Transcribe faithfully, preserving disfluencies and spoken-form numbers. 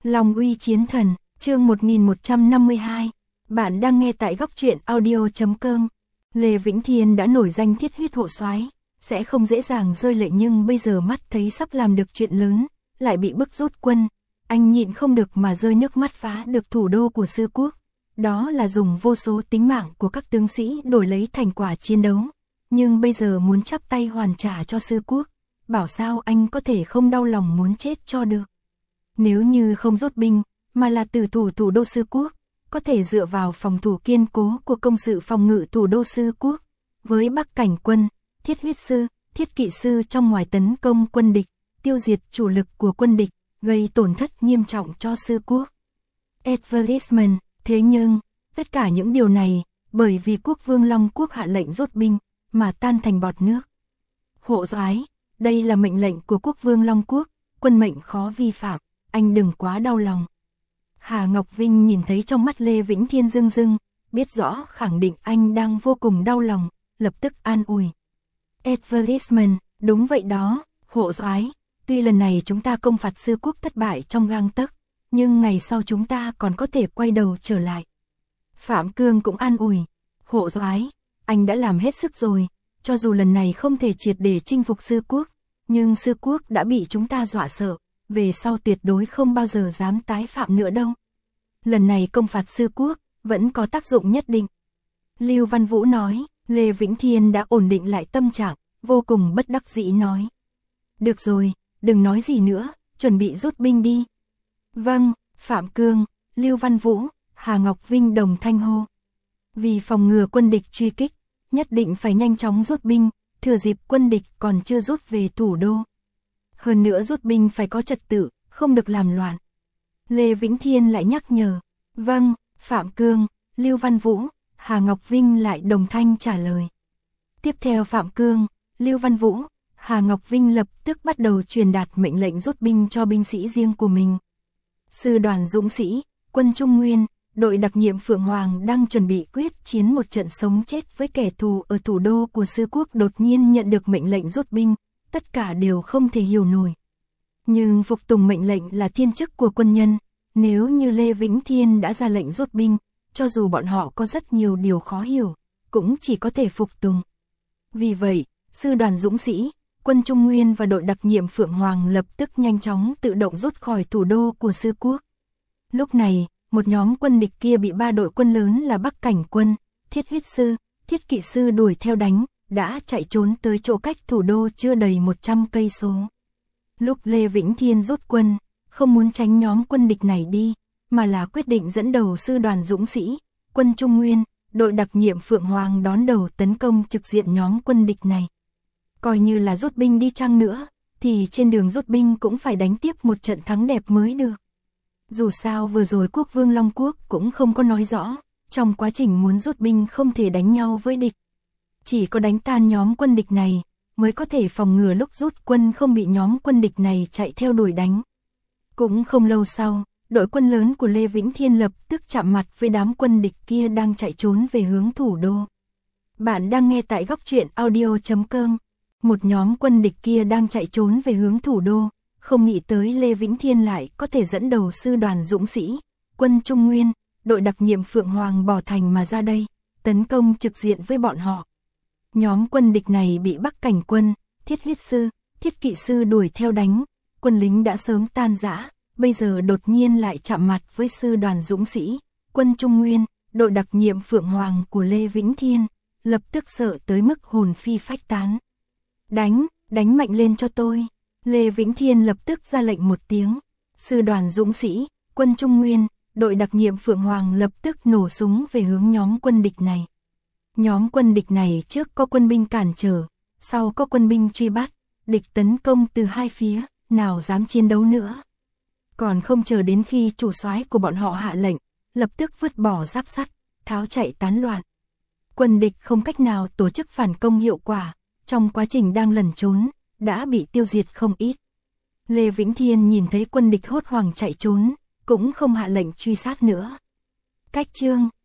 Long uy chiến thần, chương một nghìn một trăm năm mươi hai. Bạn đang nghe tại góc truyện audio chấm com. Lê Vĩnh Thiên đã nổi danh thiết huyết hộ soái, sẽ không dễ dàng rơi lệ, nhưng bây giờ mắt thấy sắp làm được chuyện lớn, lại bị bức rút quân, anh nhịn không được mà rơi nước mắt. Phá được thủ đô của Sư Quốc, đó là dùng vô số tính mạng của các tướng sĩ đổi lấy thành quả chiến đấu, nhưng bây giờ muốn chắp tay hoàn trả cho Sư Quốc, bảo sao anh có thể không đau lòng muốn chết cho được. Nếu như không rút binh, mà là từ thủ thủ đô Sư Quốc, có thể dựa vào phòng thủ kiên cố của công sự phòng ngự thủ đô Sư Quốc, với Bắc Cảnh quân, thiết huyết sư, thiết kỵ sư trong ngoài tấn công quân địch, tiêu diệt chủ lực của quân địch, gây tổn thất nghiêm trọng cho Sư Quốc. Advertisement, thế nhưng, tất cả những điều này, bởi vì quốc vương Long Quốc hạ lệnh rút binh, mà tan thành bọt nước. Hộ soái, đây là mệnh lệnh của quốc vương Long Quốc, quân mệnh khó vi phạm, anh đừng quá đau lòng. Hà Ngọc Vinh nhìn thấy trong mắt Lê Vĩnh Thiên rưng rưng, biết rõ khẳng định anh đang vô cùng đau lòng, lập tức an ủi. Advertisement, đúng vậy đó, hộ soái, tuy lần này chúng ta công phạt Sư Quốc thất bại trong gang tấc, nhưng ngày sau chúng ta còn có thể quay đầu trở lại. Phạm Cương cũng an ủi, hộ soái, anh đã làm hết sức rồi, cho dù lần này không thể triệt để chinh phục Sư Quốc, nhưng Sư Quốc đã bị chúng ta dọa sợ, về sau tuyệt đối không bao giờ dám tái phạm nữa đâu. Lần này công phạt Sư Quốc vẫn có tác dụng nhất định. Lưu Văn Vũ nói. Lê Vĩnh Thiên đã ổn định lại tâm trạng, vô cùng bất đắc dĩ nói. Được rồi, đừng nói gì nữa, chuẩn bị rút binh đi. Vâng, Phạm Cương, Lưu Văn Vũ, Hà Ngọc Vinh đồng thanh hô. Vì phòng ngừa quân địch truy kích, nhất định phải nhanh chóng rút binh, thừa dịp quân địch còn chưa rút về thủ đô. Hơn nữa rút binh phải có trật tự, không được làm loạn. Lê Vĩnh Thiên lại nhắc nhở. Vâng, Phạm Cương, Lưu Văn Vũ, Hà Ngọc Vinh lại đồng thanh trả lời. Tiếp theo Phạm Cương, Lưu Văn Vũ, Hà Ngọc Vinh lập tức bắt đầu truyền đạt mệnh lệnh rút binh cho binh sĩ riêng của mình. Sư đoàn dũng sĩ, quân Trung Nguyên, đội đặc nhiệm Phượng Hoàng đang chuẩn bị quyết chiến một trận sống chết với kẻ thù ở thủ đô của Sư Quốc, đột nhiên nhận được mệnh lệnh rút binh, tất cả đều không thể hiểu nổi. Nhưng phục tùng mệnh lệnh là thiên chức của quân nhân, nếu như Lê Vĩnh Thiên đã ra lệnh rút binh, cho dù bọn họ có rất nhiều điều khó hiểu, cũng chỉ có thể phục tùng. Vì vậy, sư đoàn dũng sĩ, quân Trung Nguyên và đội đặc nhiệm Phượng Hoàng lập tức nhanh chóng tự động rút khỏi thủ đô của Sư Quốc. Lúc này, một nhóm quân địch kia bị ba đội quân lớn là Bắc Cảnh quân, thiết huyết sư, thiết kỵ sư đuổi theo đánh, đã chạy trốn tới chỗ cách thủ đô chưa đầy một trăm cây số. Lúc Lê Vĩnh Thiên rút quân, không muốn tránh nhóm quân địch này đi, mà là quyết định dẫn đầu sư đoàn dũng sĩ, quân Trung Nguyên, đội đặc nhiệm Phượng Hoàng đón đầu tấn công trực diện nhóm quân địch này. Coi như là rút binh đi chăng nữa, thì trên đường rút binh cũng phải đánh tiếp một trận thắng đẹp mới được. Dù sao vừa rồi quốc vương Long Quốc cũng không có nói rõ, trong quá trình muốn rút binh không thể đánh nhau với địch. Chỉ có đánh tan nhóm quân địch này, mới có thể phòng ngừa lúc rút quân không bị nhóm quân địch này chạy theo đuổi đánh. Cũng không lâu sau, đội quân lớn của Lê Vĩnh Thiên lập tức chạm mặt với đám quân địch kia đang chạy trốn về hướng thủ đô. Bạn đang nghe tại góc truyện audio chấm com. Một nhóm quân địch kia đang chạy trốn về hướng thủ đô, không nghĩ tới Lê Vĩnh Thiên lại có thể dẫn đầu sư đoàn dũng sĩ, quân Trung Nguyên, đội đặc nhiệm Phượng Hoàng bỏ thành mà ra đây, tấn công trực diện với bọn họ. Nhóm quân địch này bị Bắc Cảnh quân, thiết huyết sư, thiết kỵ sư đuổi theo đánh, quân lính đã sớm tan rã. Bây giờ đột nhiên lại chạm mặt với sư đoàn dũng sĩ, quân Trung Nguyên, đội đặc nhiệm Phượng Hoàng của Lê Vĩnh Thiên, lập tức sợ tới mức hồn phi phách tán. Đánh, đánh mạnh lên cho tôi. Lê Vĩnh Thiên lập tức ra lệnh một tiếng. Sư đoàn dũng sĩ, quân Trung Nguyên, đội đặc nhiệm Phượng Hoàng lập tức nổ súng về hướng nhóm quân địch này. Nhóm quân địch này trước có quân binh cản trở, sau có quân binh truy bắt, địch tấn công từ hai phía, nào dám chiến đấu nữa. Còn không chờ đến khi chủ soái của bọn họ hạ lệnh, lập tức vứt bỏ giáp sắt, tháo chạy tán loạn. Quân địch không cách nào tổ chức phản công hiệu quả, trong quá trình đang lẩn trốn, đã bị tiêu diệt không ít. Lê Vĩnh Thiên nhìn thấy quân địch hốt hoảng chạy trốn, cũng không hạ lệnh truy sát nữa. Cách chương